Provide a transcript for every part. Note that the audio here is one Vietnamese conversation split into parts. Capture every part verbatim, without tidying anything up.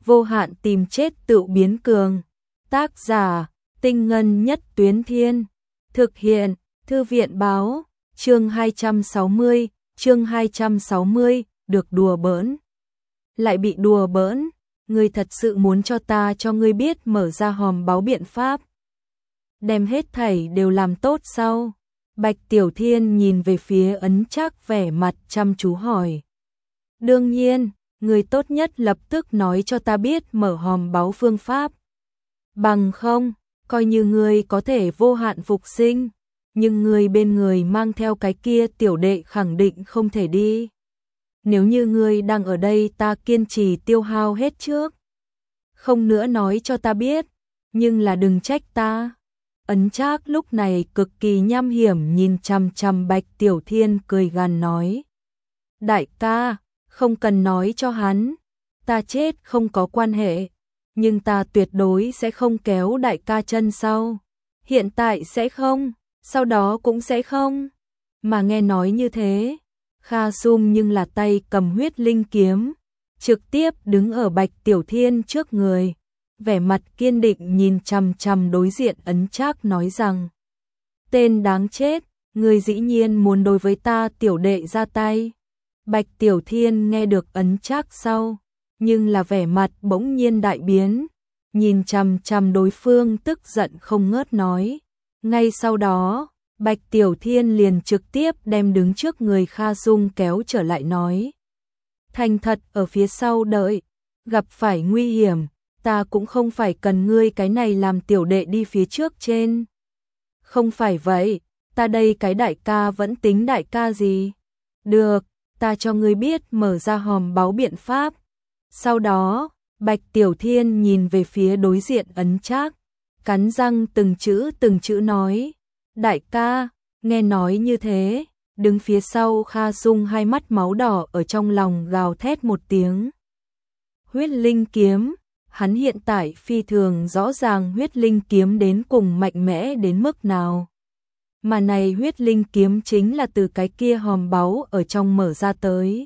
vô hạn tìm chết tự biến cường. Tác giả, Tinh Ngân Nhất Tuyến Thiên. Thực hiện, Thư viện Báo. Chương hai trăm sáu mươi, chương hai trăm sáu mươi, được đùa bỡn. Lại bị đùa bỡn, ngươi thật sự muốn cho ta cho ngươi biết mở ra hòm báu biện pháp. Đem hết thảy đều làm tốt sau. Bạch Tiểu Thiên nhìn về phía Ấn Trác vẻ mặt chăm chú hỏi. Đương nhiên, ngươi tốt nhất lập tức nói cho ta biết mở hòm báu phương pháp. Bằng không, coi như ngươi có thể vô hạn phục sinh, nhưng ngươi bên người mang theo cái kia tiểu đệ khẳng định không thể đi. Nếu như ngươi đang ở đây ta kiên trì tiêu hao hết trước. Không nữa nói cho ta biết, nhưng là đừng trách ta. Ấn Trác lúc này cực kỳ nham hiểm nhìn chằm chằm Bạch Tiểu Thiên cười gằn nói. Đại ca, không cần nói cho hắn, ta chết không có quan hệ, nhưng ta tuyệt đối sẽ không kéo đại ca chân sau. Hiện tại sẽ không, sau đó cũng sẽ không. Mà nghe nói như thế, Kha Sum nhưng là tay cầm huyết linh kiếm, trực tiếp đứng ở Bạch Tiểu Thiên trước người, vẻ mặt kiên định nhìn chằm chằm đối diện Ấn Trác nói rằng. Tên đáng chết, ngươi dĩ nhiên muốn đối với ta tiểu đệ ra tay. Bạch Tiểu Thiên nghe được Ấn Trác sau, nhưng là vẻ mặt bỗng nhiên đại biến, nhìn chằm chằm đối phương tức giận không ngớt nói. Ngay sau đó, Bạch Tiểu Thiên liền trực tiếp đem đứng trước người Kha Dung kéo trở lại nói. Thành thật ở phía sau đợi, gặp phải nguy hiểm, ta cũng không phải cần ngươi cái này làm tiểu đệ đi phía trước trên. Không phải vậy, ta đây cái đại ca vẫn tính đại ca gì. Được, ta cho ngươi biết mở ra hòm báu biện pháp. Sau đó, Bạch Tiểu Thiên nhìn về phía đối diện Ấn Trác, cắn răng từng chữ từng chữ nói. Đại ca, nghe nói như thế, đứng phía sau Kha Dung hai mắt máu đỏ ở trong lòng gào thét một tiếng. Huyết linh kiếm, hắn hiện tại phi thường rõ ràng huyết linh kiếm đến cùng mạnh mẽ đến mức nào. Mà này huyết linh kiếm chính là từ cái kia hòm báu ở trong mở ra tới.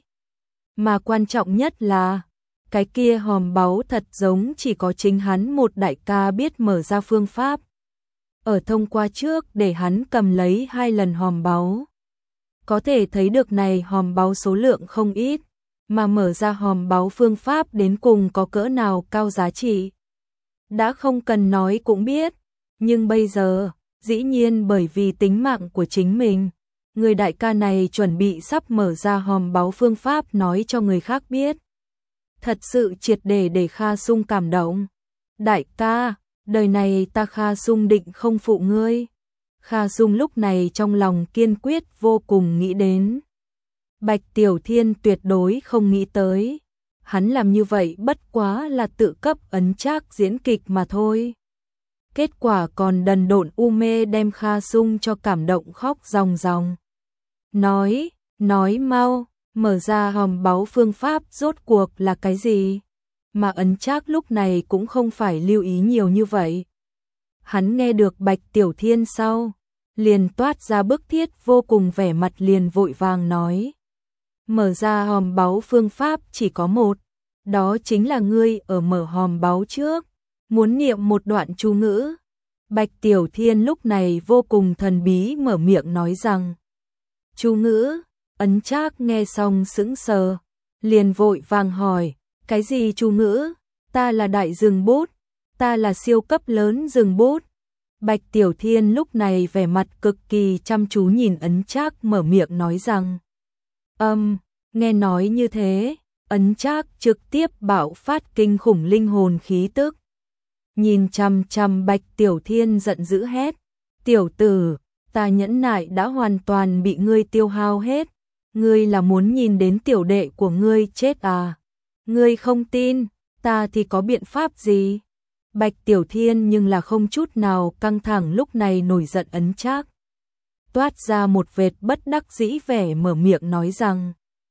Mà quan trọng nhất là, cái kia hòm báu thật giống chỉ có chính hắn một đại ca biết mở ra phương pháp. Ở thông qua trước để hắn cầm lấy hai lần hòm báu. Có thể thấy được này hòm báu số lượng không ít, mà mở ra hòm báu phương pháp đến cùng có cỡ nào cao giá trị. Đã không cần nói cũng biết, nhưng bây giờ, dĩ nhiên bởi vì tính mạng của chính mình, người đại ca này chuẩn bị sắp mở ra hòm báu phương pháp nói cho người khác biết. Thật sự triệt để để Kha Sung cảm động. Đại ca, đời này ta Kha Sung định không phụ ngươi. Kha Sung lúc này trong lòng kiên quyết vô cùng nghĩ đến. Bạch Tiểu Thiên tuyệt đối không nghĩ tới. Hắn làm như vậy bất quá là tự cấp Ấn Trác diễn kịch mà thôi. Kết quả còn đần độn u mê đem Kha Sung cho cảm động khóc ròng ròng. Nói, nói mau, mở ra hòm báu phương pháp rốt cuộc là cái gì? Mà Ấn Trác lúc này cũng không phải lưu ý nhiều như vậy. Hắn nghe được Bạch Tiểu Thiên sau, liền toát ra bức thiết vô cùng vẻ mặt liền vội vàng nói. Mở ra hòm báu phương pháp chỉ có một, đó chính là ngươi ở mở hòm báu trước, muốn niệm một đoạn chú ngữ. Bạch Tiểu Thiên lúc này vô cùng thần bí mở miệng nói rằng. Chú ngữ, Ấn Trác nghe xong sững sờ, liền vội vàng hỏi, cái gì chú ngữ? Ta là đại rừng bút, ta là siêu cấp lớn rừng bút. Bạch Tiểu Thiên lúc này vẻ mặt cực kỳ chăm chú nhìn Ấn Trác mở miệng nói rằng. Âm, um, nghe nói như thế, Ấn Trác trực tiếp bạo phát kinh khủng linh hồn khí tức. Nhìn chằm chằm Bạch Tiểu Thiên giận dữ hét. Tiểu tử, ta nhẫn nại đã hoàn toàn bị ngươi tiêu hao hết. Ngươi là muốn nhìn đến tiểu đệ của ngươi chết à? Ngươi không tin, ta thì có biện pháp gì? Bạch Tiểu Thiên nhưng là không chút nào căng thẳng lúc này nổi giận Ấn Trác. Toát ra một vệt bất đắc dĩ vẻ mở miệng nói rằng.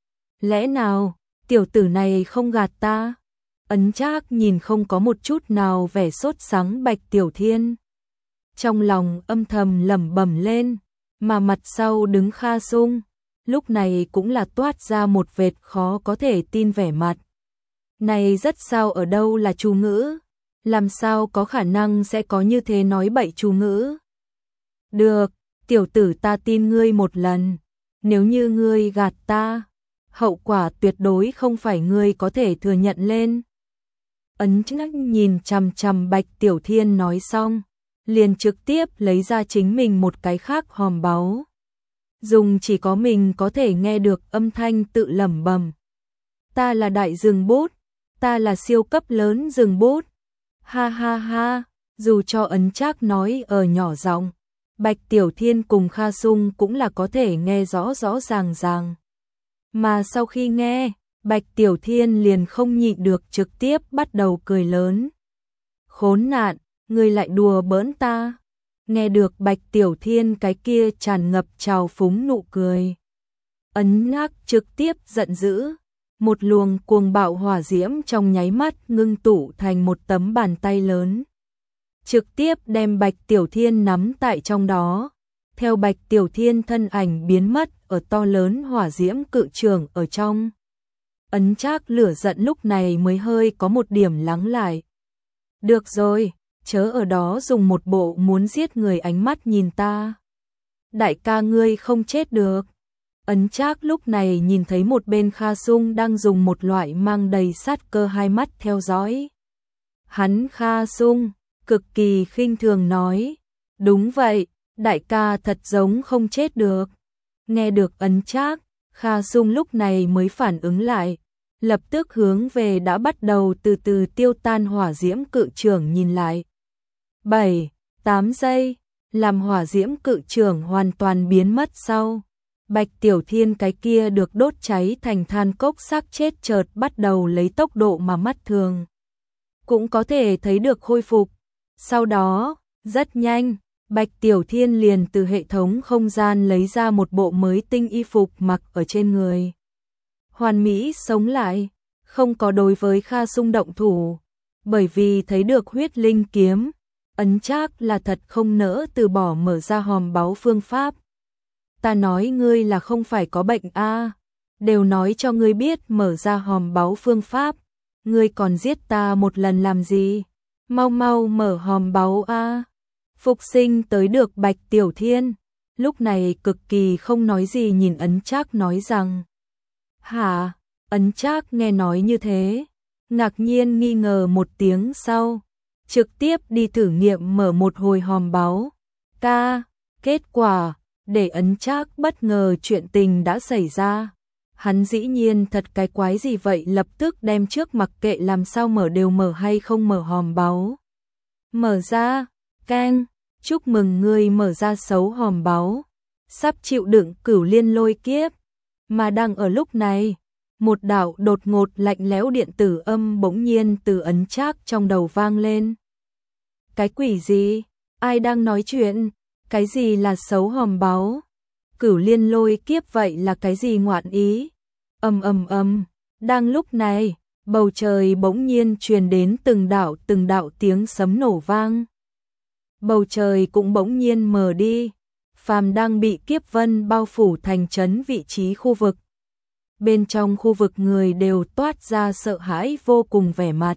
Lẽ nào, tiểu tử này không gạt ta? Ấn Trác nhìn không có một chút nào vẻ sốt sắng Bạch Tiểu Thiên. Trong lòng âm thầm lẩm bẩm lên, mà mặt sau đứng Kha Sung, lúc này cũng là toát ra một vệt khó có thể tin vẻ mặt. Này rất sao ở đâu là chú ngữ, làm sao có khả năng sẽ có như thế nói bậy chú ngữ. Được, tiểu tử ta tin ngươi một lần, nếu như ngươi gạt ta, hậu quả tuyệt đối không phải ngươi có thể thừa nhận lên. Ấn Trác nhìn chằm chằm Bạch Tiểu Thiên nói xong, liền trực tiếp lấy ra chính mình một cái khác hòm báu. Dùng chỉ có mình có thể nghe được âm thanh tự lẩm bẩm. Ta là đại rừng bút, ta là siêu cấp lớn rừng bút. Ha ha ha, dù cho Ấn Trác nói ở nhỏ giọng, Bạch Tiểu Thiên cùng Kha Sung cũng là có thể nghe rõ rõ ràng ràng. Mà sau khi nghe, Bạch Tiểu Thiên liền không nhịn được trực tiếp bắt đầu cười lớn. Khốn nạn, ngươi lại đùa bỡn ta. Nghe được Bạch Tiểu Thiên cái kia tràn ngập trào phúng nụ cười, Ấn Trác trực tiếp giận dữ, một luồng cuồng bạo hỏa diễm trong nháy mắt ngưng tụ thành một tấm bàn tay lớn, trực tiếp đem Bạch Tiểu Thiên nắm tại trong đó. Theo Bạch Tiểu Thiên thân ảnh biến mất ở to lớn hỏa diễm cự trường ở trong, Ấn Trác lửa giận lúc này mới hơi có một điểm lắng lại. Được rồi, chớ ở đó dùng một bộ muốn giết người ánh mắt nhìn ta. Đại ca ngươi không chết được. Ấn Trác lúc này nhìn thấy một bên Kha Sung đang dùng một loại mang đầy sát cơ hai mắt theo dõi. Hắn Kha Sung cực kỳ khinh thường nói, đúng vậy, đại ca thật giống không chết được. Nghe được Ấn Trác, Kha Sung lúc này mới phản ứng lại, lập tức hướng về đã bắt đầu từ từ tiêu tan hỏa diễm cự trường nhìn lại. bảy, tám giây, làm hỏa diễm cự trường hoàn toàn biến mất sau, Bạch Tiểu Thiên cái kia được đốt cháy thành than cốc xác chết chợt bắt đầu lấy tốc độ mà mắt thường cũng có thể thấy được khôi phục. Sau đó, rất nhanh, Bạch Tiểu Thiên liền từ hệ thống không gian lấy ra một bộ mới tinh y phục mặc ở trên người. Hoàn mỹ sống lại, không có đối với Kha Sung động thủ, bởi vì thấy được huyết linh kiếm, Ấn Trác là thật không nỡ từ bỏ mở ra hòm báu phương pháp. Ta nói ngươi là không phải có bệnh a, à, đều nói cho ngươi biết mở ra hòm báu phương pháp, ngươi còn giết ta một lần làm gì? Mau mau mở hòm báu a. À. Phục sinh tới được Bạch Tiểu Thiên, lúc này cực kỳ không nói gì nhìn Ấn Trác nói rằng. Hả? Ấn Trác nghe nói như thế, ngạc nhiên nghi ngờ một tiếng sau, trực tiếp đi thử nghiệm mở một hồi hòm báu. Ca, kết quả, để Ấn Trác bất ngờ chuyện tình đã xảy ra. Hắn dĩ nhiên thật cái quái gì vậy, lập tức đem trước mặc kệ làm sao mở đều mở hay không mở hòm báu. Mở ra, keng, chúc mừng ngươi mở ra xấu hòm báu, sắp chịu đựng cửu liên lôi kiếp. Mà đang ở lúc này, một đạo đột ngột lạnh lẽo điện tử âm bỗng nhiên từ Ấn Trác trong đầu vang lên. Cái quỷ gì? Ai đang nói chuyện? Cái gì là xấu hòm báu? Cửu liên lôi kiếp vậy là cái gì ngoạn ý? Ầm ầm ầm, đang lúc này, bầu trời bỗng nhiên truyền đến từng đạo từng đạo tiếng sấm nổ vang. Bầu trời cũng bỗng nhiên mờ đi, phàm đang bị kiếp vân bao phủ thành trấn vị trí khu vực. Bên trong khu vực người đều toát ra sợ hãi vô cùng vẻ mặt.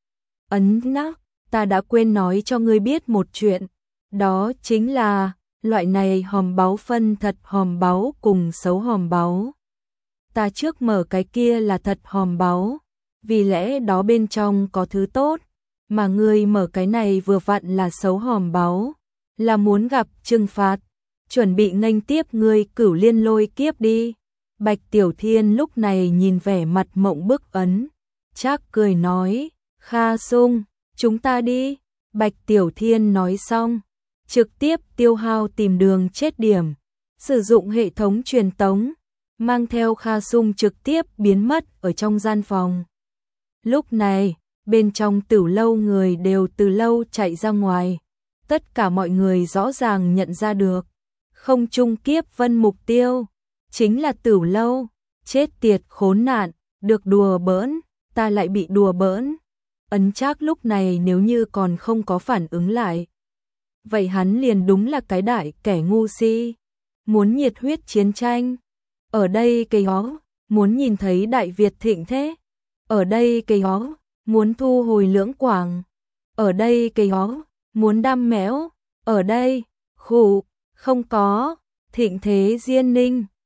Ấn Trác, ta đã quên nói cho ngươi biết một chuyện, đó chính là loại này hòm báu phân thật hòm báu cùng xấu hòm báu. Ta trước mở cái kia là thật hòm báu, vì lẽ đó bên trong có thứ tốt, mà ngươi mở cái này vừa vặn là xấu hòm báu, là muốn gặp trừng phạt, chuẩn bị nghênh tiếp ngươi cửu liên lôi kiếp đi. Bạch Tiểu Thiên lúc này nhìn vẻ mặt mộng bức Ấn Trác cười nói, Kha Sung, chúng ta đi. Bạch Tiểu Thiên nói xong, trực tiếp tiêu hao tìm đường chết điểm, sử dụng hệ thống truyền tống, mang theo Kha Sung trực tiếp biến mất ở trong gian phòng. Lúc này, bên trong Tử Lâu người đều từ lâu chạy ra ngoài, tất cả mọi người rõ ràng nhận ra được, không trung kiếp vân mục tiêu chính là Tử Lâu. Chết tiệt khốn nạn, được đùa bỡn, ta lại bị đùa bỡn. Ấn Trác lúc này nếu như còn không có phản ứng lại, vậy hắn liền đúng là cái đại kẻ ngu si, muốn nhiệt huyết chiến tranh. Ở đây cái ó, muốn nhìn thấy Đại Việt thịnh thế. ở đây cây ó, muốn thu hồi Lưỡng Quảng, ở đây cây ó, muốn đăm mẽo, ở đây, khụ, không có, Thịnh Thế Diên Ninh.